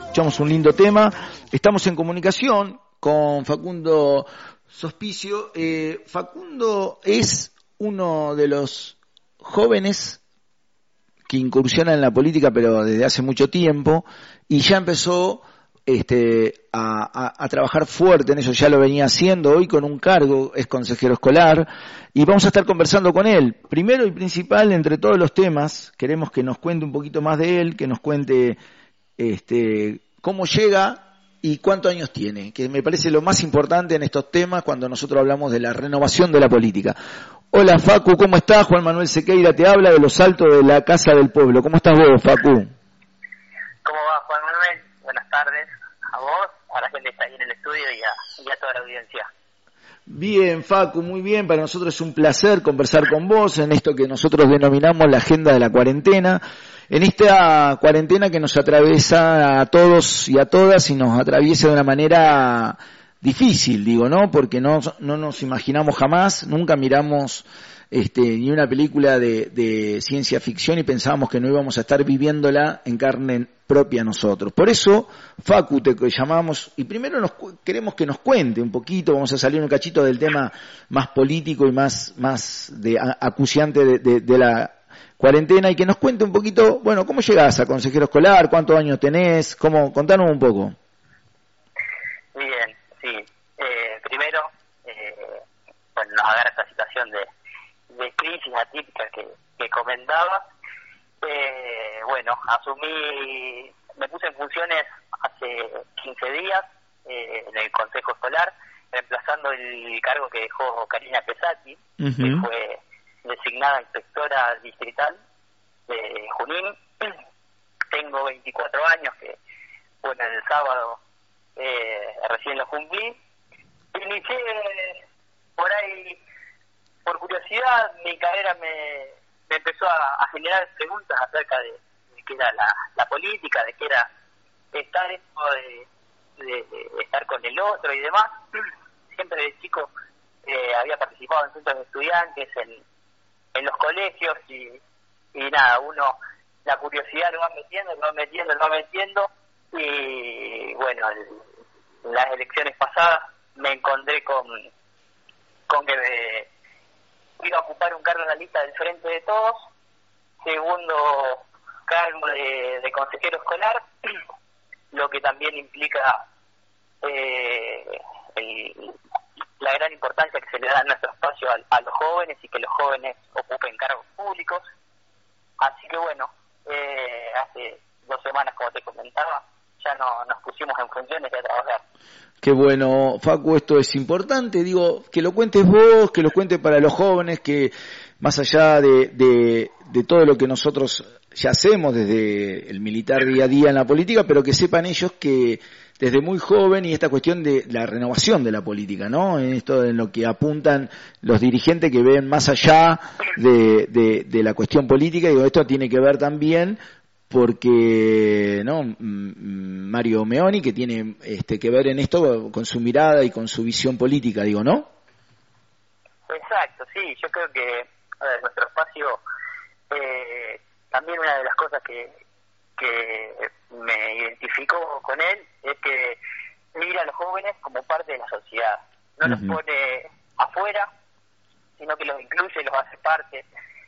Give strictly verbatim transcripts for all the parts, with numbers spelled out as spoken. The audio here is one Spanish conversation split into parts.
escuchamos un lindo tema. Estamos en comunicación con Facundo Sospicio. Eh, Facundo es uno de los jóvenes que incursiona en la política, pero desde hace mucho tiempo, y ya empezó este, a, a, a trabajar fuerte en eso. Ya lo venía haciendo, hoy con un cargo, es consejero escolar, y vamos a estar conversando con él. Primero y principal, entre todos los temas, queremos que nos cuente un poquito más de él, que nos cuente este, cómo llega y cuántos años tiene, que me parece lo más importante en estos temas cuando nosotros hablamos de la renovación de la política. Hola Facu, ¿cómo estás? Juan Manuel Sequeira te habla de los Altos de la Casa del Pueblo. ¿Cómo estás vos, Facu? ¿Cómo va, Juan Manuel? Buenas tardes a vos, a la gente que está ahí en el estudio y a, y a toda la audiencia. Bien, Facu, muy bien. Para nosotros es un placer conversar con vos en esto que nosotros denominamos la agenda de la cuarentena. En esta cuarentena que nos atraviesa a todos y a todas y nos atraviesa de una manera difícil, digo, ¿no? Porque no, no nos imaginamos jamás, nunca miramos este, ni una película de, de ciencia ficción y pensábamos que no íbamos a estar viviéndola en carne propia nosotros. Por eso, Facu, te llamamos y primero nos queremos que nos cuente un poquito, vamos a salir un cachito del tema más político y más, más de, acuciante de, de, de la cuarentena y que nos cuente un poquito, bueno, ¿cómo llegás a consejero escolar? ¿Cuántos años tenés? ¿Cómo? Contanos un poco. Bien, sí. Eh, primero, eh, bueno, nos agarra esta situación de, de crisis atípica que, que comentaba. Eh, bueno, asumí, me puse en funciones hace quince días eh, en el Consejo Escolar, reemplazando el cargo que dejó Karina Pesati, uh-huh. que fue designada inspectora distrital de Junín. Tengo veinticuatro años, que bueno, el sábado eh, recién lo cumplí. Inicié por ahí, por curiosidad, mi carrera me, me empezó a, a generar preguntas acerca de, de qué era la, la política, de qué era estar esto de, de, de estar con el otro y demás. Siempre de chico eh, había participado en centros de estudiantes, en, en los colegios y, y nada, uno, la curiosidad lo va metiendo, lo va metiendo, lo va metiendo y bueno, el, en las elecciones pasadas me encontré con, con que me iba a ocupar un cargo en la lista del Frente de Todos, segundo cargo de, de consejero escolar, lo que también implica eh, el, la gran importancia que se le da en nuestro espacio a, a los jóvenes y que los jóvenes ocupen cargos públicos. Así que bueno, eh, hace dos semanas, como te comentaba, ya no, nos pusimos en funciones de trabajar. Qué bueno, Facu, esto es importante, digo, que lo cuentes vos, que lo cuentes para los jóvenes, que más allá de, de, de todo lo que nosotros ya hacemos desde el militar día a día en la política, pero que sepan ellos que desde muy joven y esta cuestión de la renovación de la política, ¿no? En esto en lo que apuntan los dirigentes que ven más allá de, de, de la cuestión política, digo, esto tiene que ver también porque no Mario Meoni, que tiene este que ver en esto con su mirada y con su visión política, digo, ¿no? Exacto, sí, yo creo que a ver, nuestro espacio, eh, también una de las cosas que, que me identificó con él es que mira a los jóvenes como parte de la sociedad, no uh-huh. los pone afuera, sino que los incluye, los hace parte.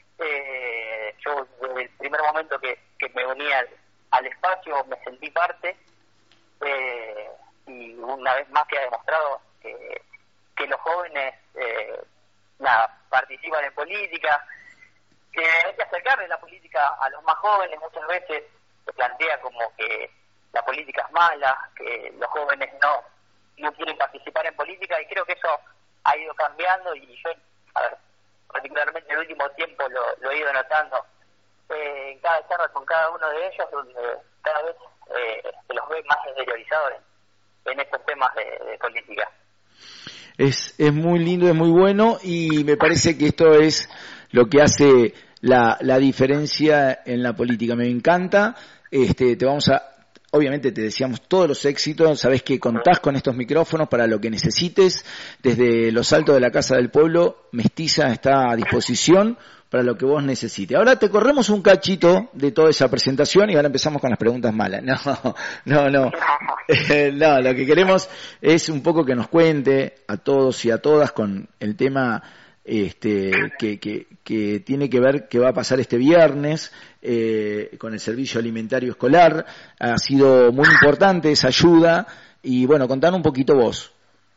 Eh, yo desde el primer momento que, que me uní al, al espacio me sentí parte eh, y una vez más que ha demostrado que, que los jóvenes eh, nada, participan en política, que hay que acercarle la política a los más jóvenes. Muchas veces se plantea como que la política es mala, que los jóvenes no, no quieren participar en política y creo que eso ha ido cambiando y yo, a ver, particularmente en el último tiempo lo, lo he ido notando eh, en cada charla con cada uno de ellos, donde cada vez eh, se los ve más interiorizados en, en estos temas de, de política. Es, es muy lindo, es muy bueno y me parece que esto es lo que hace la, la diferencia en la política. Me encanta, este, te vamos a obviamente te deseamos todos los éxitos, sabés que contás con estos micrófonos para lo que necesites, desde los altos de la Casa del Pueblo, Mestiza está a disposición para lo que vos necesites. Ahora te corremos un cachito de toda esa presentación y ahora empezamos con las preguntas malas. No, no, no. No, lo que queremos es un poco que nos cuente a todos y a todas con el tema este que, que, que tiene que ver que va a pasar este viernes eh, con el servicio alimentario escolar. Ha sido muy importante esa ayuda y bueno, contanos un poquito vos.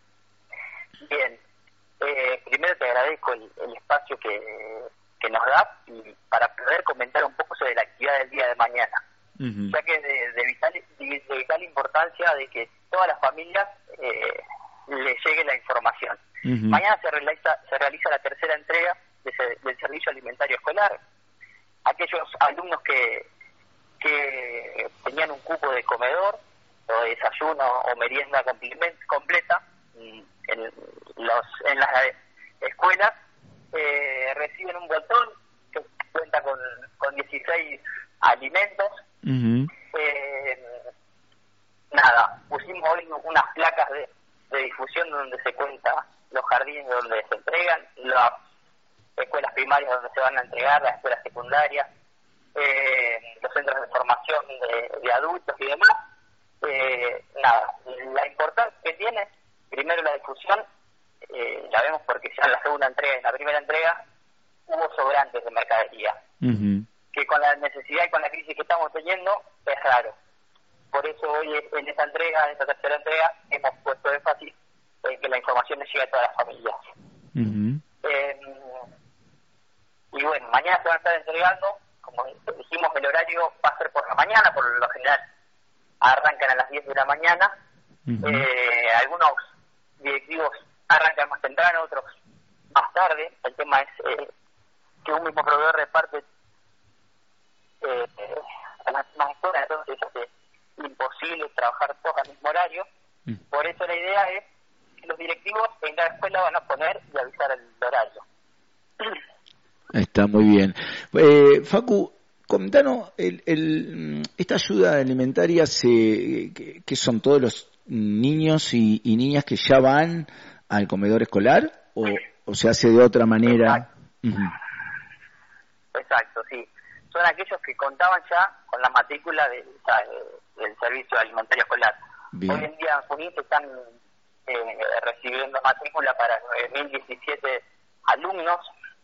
Bien, eh, primero te agradezco el, el espacio que que nos da y para poder comentar un poco sobre la actividad del día de mañana, uh-huh. ya que es de, de, vital, de vital importancia de que todas las familias eh, les llegue la información. Uh-huh. Mañana se realiza, se realiza la tercera entrega de ese, del servicio alimentario escolar. Aquellos alumnos que, que tenían un cupo de comedor o de desayuno o merienda completa en, los, en las escuelas, Eh, reciben un bolsón que cuenta con, con dieciséis alimentos. Uh-huh. Eh, nada, pusimos hoy unas placas de, de difusión donde se cuenta los jardines donde se entregan, las escuelas primarias donde se van a entregar, las escuelas secundarias, eh, los centros de formación de, de adultos y demás. Eh, nada, la importancia que tiene, primero la difusión. Eh, la vemos porque ya en la segunda entrega y en la primera entrega hubo sobrantes de mercadería, uh-huh. que con la necesidad y con la crisis que estamos teniendo es raro. Por eso hoy en esta entrega, en esta tercera entrega, hemos puesto énfasis en que la información le llegue a todas las familias. Uh-huh. Eh, y bueno, mañana se van a estar entregando, como dijimos, el horario va a ser por la mañana, por lo general arrancan a las diez de la mañana. Uh-huh. Eh, algunos directivos arrancan más temprano, otros más tarde. El tema es eh, que un mismo proveedor reparte eh, eh, a las mismas escuelas, entonces es imposible trabajar todos al mismo horario. Mm. Por eso la idea es que los directivos en cada escuela van a poner y avisar el horario. Está muy bien. Eh, Facu, comentanos, el, el, esta ayuda alimentaria, se, que, que son todos los niños y, y niñas que ya van al comedor escolar o, o se hace de otra manera. Exacto. Uh-huh. Exacto, sí. Son aquellos que contaban ya con la matrícula del, del servicio alimentario escolar. Bien. Hoy en día en Junín se están eh, recibiendo matrícula para nueve mil diecisiete alumnos.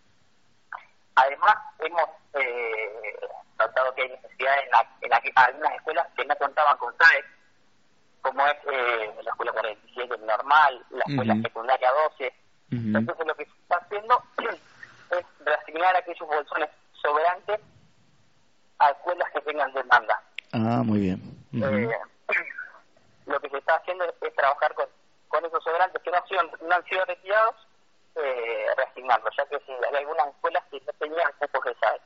Además, hemos eh, notado que hay necesidad en, la, en la, algunas escuelas que no contaban con S A E, como es eh, la escuela cuarenta y siete normal, la escuela uh-huh. secundaria doce. Uh-huh. Entonces lo que se está haciendo es reasignar aquellos bolsones sobrantes a escuelas que tengan demanda. Ah, muy bien. Uh-huh. Eh, lo que se está haciendo es, es trabajar con, con esos sobrantes que no han sido, no han sido retirados, eh, reasignarlos, ya que sí, hay algunas escuelas que no tenían cupos de S A E.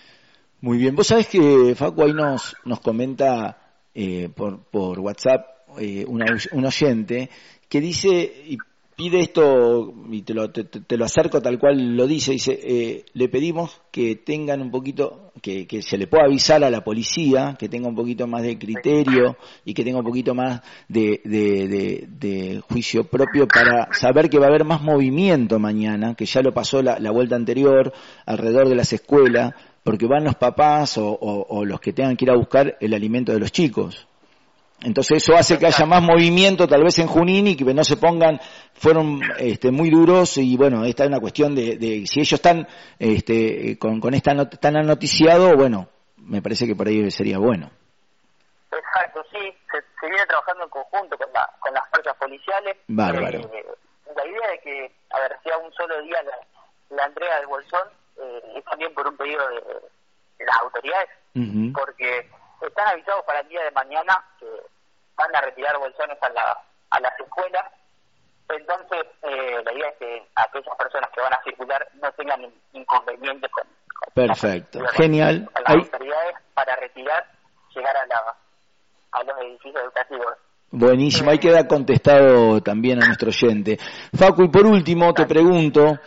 Muy bien. Vos sabés que Facu ahí nos, nos comenta eh, por, por WhatsApp Eh, una, un oyente que dice y pide esto y te lo, te, te lo acerco tal cual lo dice, dice eh, le pedimos que tengan un poquito, que, que se le pueda avisar a la policía, que tenga un poquito más de criterio y que tenga un poquito más de, de, de, de juicio propio para saber que va a haber más movimiento mañana, que ya lo pasó la, la vuelta anterior alrededor de las escuelas, porque van los papás o, o, o los que tengan que ir a buscar el alimento de los chicos. Entonces eso hace que haya más movimiento tal vez en Junín y que no se pongan, fueron este, muy duros y bueno, esta es una cuestión de, de si ellos están este, con, con esta not, tan anoticiado, bueno, me parece que por ahí sería bueno. Exacto, sí, se, se viene trabajando en conjunto con, la, con las fuerzas policiales. Bárbaro. Eh, la idea de que, a ver, sea un solo día la, la entrega del bolsón eh, es también por un pedido de, de las autoridades, uh-huh. porque están avisados para el día de mañana que van a retirar bolsones a, la, a las escuelas. Entonces, eh, la idea es que aquellas personas que van a circular no tengan inconvenientes con, con Perfecto, con, genial. Con las Ahí... autoridades para retirar, llegar a, la, a los edificios educativos. Buenísimo, ahí queda contestado también a nuestro oyente. Facu, y por último te pregunto,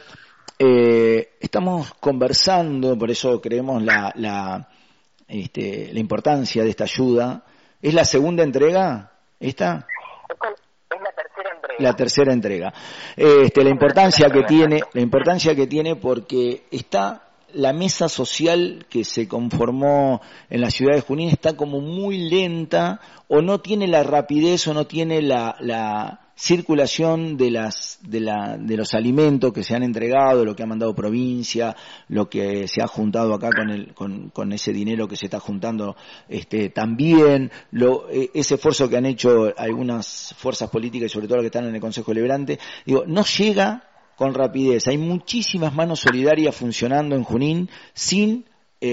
eh, estamos conversando, por eso creemos la... la Este, la importancia de esta ayuda ¿Es la segunda entrega esta? Esta es la tercera entrega. La tercera entrega. Este, la importancia que tiene, la importancia que tiene porque está la mesa social que se conformó en la ciudad de Junín está como muy lenta o no tiene la rapidez o no tiene la, la circulación de las de la de los alimentos que se han entregado, lo que ha mandado provincia, lo que se ha juntado acá con el con, con ese dinero que se está juntando este también, lo ese esfuerzo que han hecho algunas fuerzas políticas y sobre todo las que están en el Consejo Deliberante, digo, no llega con rapidez. Hay muchísimas manos solidarias funcionando en Junín sin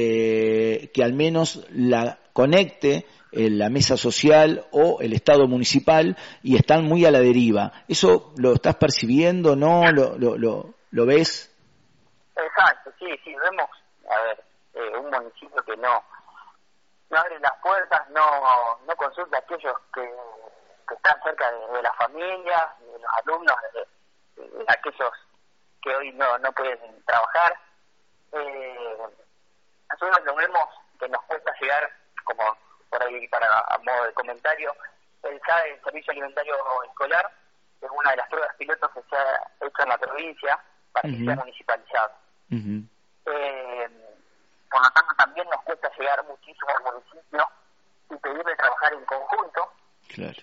eh, que al menos la conecte eh, la mesa social o el Estado municipal y están muy a la deriva. ¿Eso lo estás percibiendo, no? ¿Lo, lo, lo, lo ves? Exacto, sí, sí, vemos, a ver, eh, un municipio que no, no abre las puertas, no, no consulta a aquellos que, que están cerca de, de las familias, de los alumnos, de, aquellos que hoy no, no pueden trabajar. Eh, nosotros lo vemos que nos cuesta llegar, como por ahí para a modo de comentario, el S A E, el Servicio Alimentario Escolar, es una de las pruebas pilotos que se ha hecho en la provincia para uh-huh. que sea municipalizado. Uh-huh. Eh, por lo tanto, también nos cuesta llegar muchísimo al municipio y pedirle trabajar en conjunto. Claro.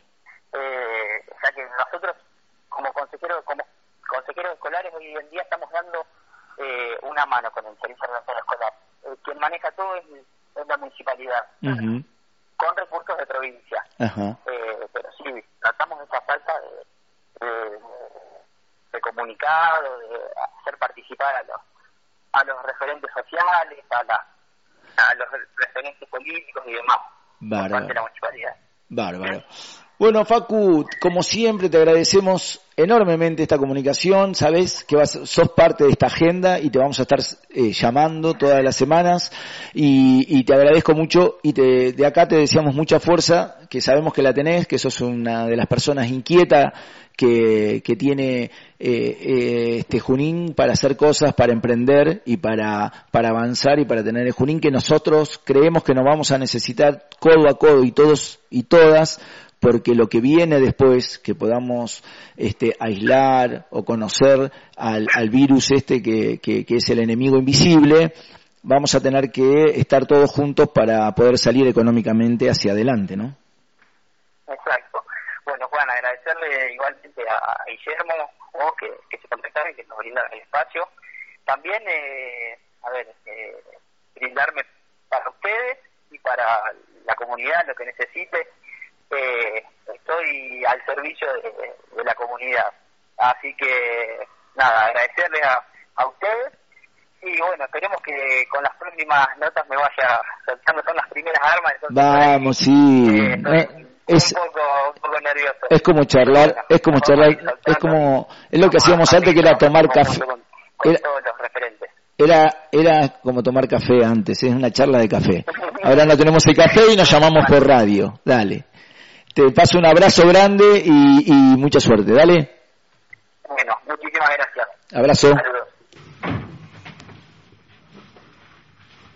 Eh, o sea que nosotros, como consejeros, como consejeros escolares, hoy en día estamos dando eh, una mano con el Servicio Alimentario Escolar. Eh, quien maneja todo es, es la municipalidad, uh-huh. con recursos de provincia. Uh-huh. Eh, pero sí, tratamos esa falta de, de, de comunicado, de hacer participar a los, a los referentes sociales, a, la, a los referentes políticos y demás. Bárbaro. De la municipalidad. Bárbaro. Bueno, Facu, como siempre te agradecemos enormemente esta comunicación, sabes que vas, sos parte de esta agenda y te vamos a estar eh, llamando todas las semanas y, y te agradezco mucho y te, de acá te deseamos mucha fuerza, que sabemos que la tenés, que sos una de las personas inquietas que, que tiene eh, eh, este Junín para hacer cosas, para emprender y para, para avanzar y para tener el Junín que nosotros creemos que nos vamos a necesitar codo a codo y todos y todas, porque lo que viene después, que podamos este, aislar o conocer al, al virus este que, que, que es el enemigo invisible, vamos a tener que estar todos juntos para poder salir económicamente hacia adelante, ¿no? Exacto. Bueno, Juan, agradecerle igualmente a Guillermo, oh, que, que se contactaron y que nos brindaron el espacio. También, eh, a ver, eh, brindarme para ustedes y para la comunidad lo que necesite. Eh, estoy al servicio de, de la comunidad, así que nada, agradecerles a, a ustedes y bueno, esperemos que con las próximas notas me vaya soltando son las primeras armas. Vamos, ahí, sí, eh, eh, es un poco, un poco nervioso. Es como charlar, bueno, es como charlar, es como, es lo que hacíamos antes que era tomar café. Con, con era, todos los referentes. Era, era como tomar café antes, es una charla de café. Ahora no tenemos el café y nos llamamos por radio. Dale. Te paso un abrazo grande y, y mucha suerte, dale. Bueno, muchísimas gracias. Abrazo. Saludos.